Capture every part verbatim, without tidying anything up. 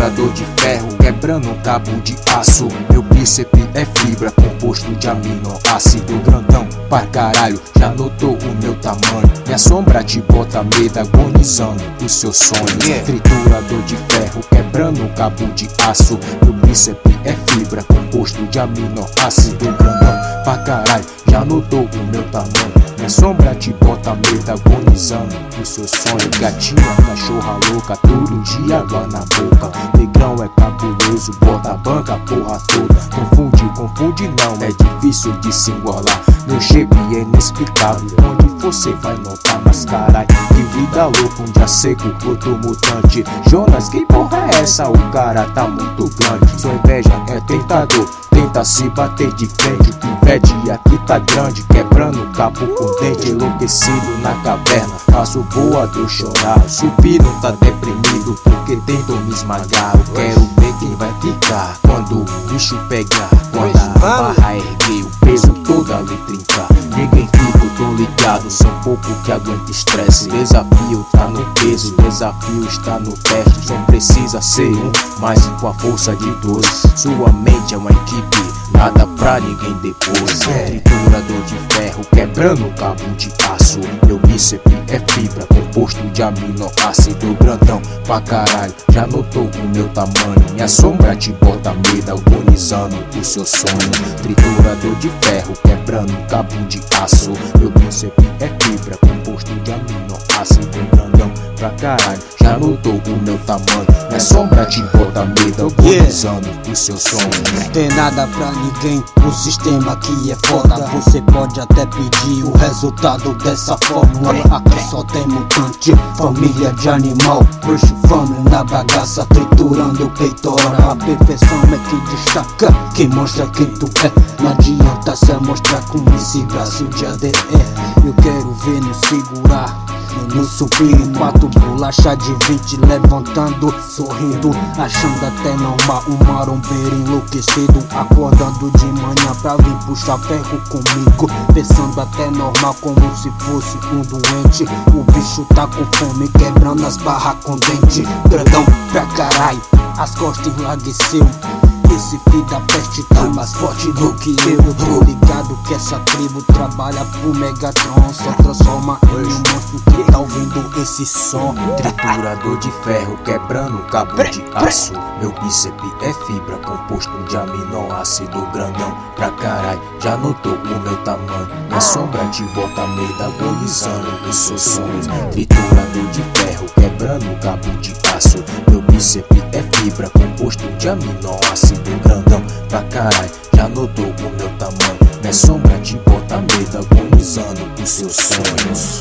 Triturador de ferro, quebrando um cabo de aço. Meu bíceps é fibra, composto de aminoácido. Grandão pra caralho, já notou o meu tamanho. Minha sombra te bota medo, agonizando os seus sonhos. Yeah. Triturador de ferro, quebrando um cabo de aço. Meu bíceps é fibra, composto de aminoácido. Grandão pra caralho, já notou o meu tamanho. Minha sombra te bota medo, agonizando os seus sonhos. Gatinha, cachorra louca, todo dia água na boca. Negrão é cabuloso, bota a banca, porra toda. Confunde, confunde não, é difícil de se engolar. Meu shape é inexplicável, onde você vai notar. Mas caralho, que vida louca, um dia seco, outro mutante. Jonas, que porra é essa? O cara tá muito grande. Sua inveja é tentador, tenta se bater de frente. Pede aqui tá grande, quebrando o capo com dente. Enlouquecido na caverna, faço voador chorar. Supino tá deprimido porque tentam me esmagar. Eu quero ver quem vai ficar quando o bicho pegar. Quando a barra erguer, o peso todo ali trincar. Ninguém fica, eu tô ligado, são pouco que aguenta estresse. Desafio tá no peso, desafio está no teste. Só precisa ser um, mas com a força de dois. Sua mente é uma equipe, nada pra ninguém depois. Triturador de ferro, quebrando o cabo de aço. Meu bíceps é fibra, composto de aminoácido. Grandão pra caralho, já notou o meu tamanho. Minha sombra te bota medo, agonizando os seus sonhos. Triturador de ferro, quebrando o cabo de aço. Meu bíceps é fibra, composto de aminoácido. Grandão pra caralho, já notou o meu tamanho. Minha sombra te bota medo, agonizando yeah. os seus sonhos. Não tem nada pra ninguém, o sistema aqui é foda. Você pode até pedir o resultado dessa fórmula. Aqui só tem mutante, família de animal. Bruxo fome na bagaça, triturando o peitoral. A perfeição é que destaca, quem mostra quem tu é. Não adianta se mostrar com esse braço de A D E. Eu quero ver no segurar, no subir, quatro bolacha de vinte levantando, sorrindo, achando até normal. Um marombeiro enlouquecido, acordando de manhã pra vir puxar ferro comigo. Pensando até normal, como se fosse um doente. O bicho tá com fome, quebrando as barras com dente. Grandão pra caralho, as costas enlargueceu. Esse filho da peste tá mais forte do que eu. Eu tô ligado que essa tribo trabalha pro Megatron. Só transforma em um monstro que tá ouvindo esse som. Triturador de ferro, quebrando cabo de aço. Meu bíceps é fibra, composto de aminoácido. Grandão pra caralho, já notou o meu tamanho. Minha sombra te bota medo, agonizando os seus sonhos. Triturador de ferro, quebrando cabo de aço. Meu bíceps é fibra, composto de aminoácido. Grandão pra caralho, já notou o meu tamanho. Minha sombra te bota medo, agonizando os seus sonhos.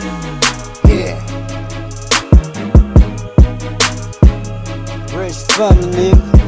Yeah. Rich family, nigga.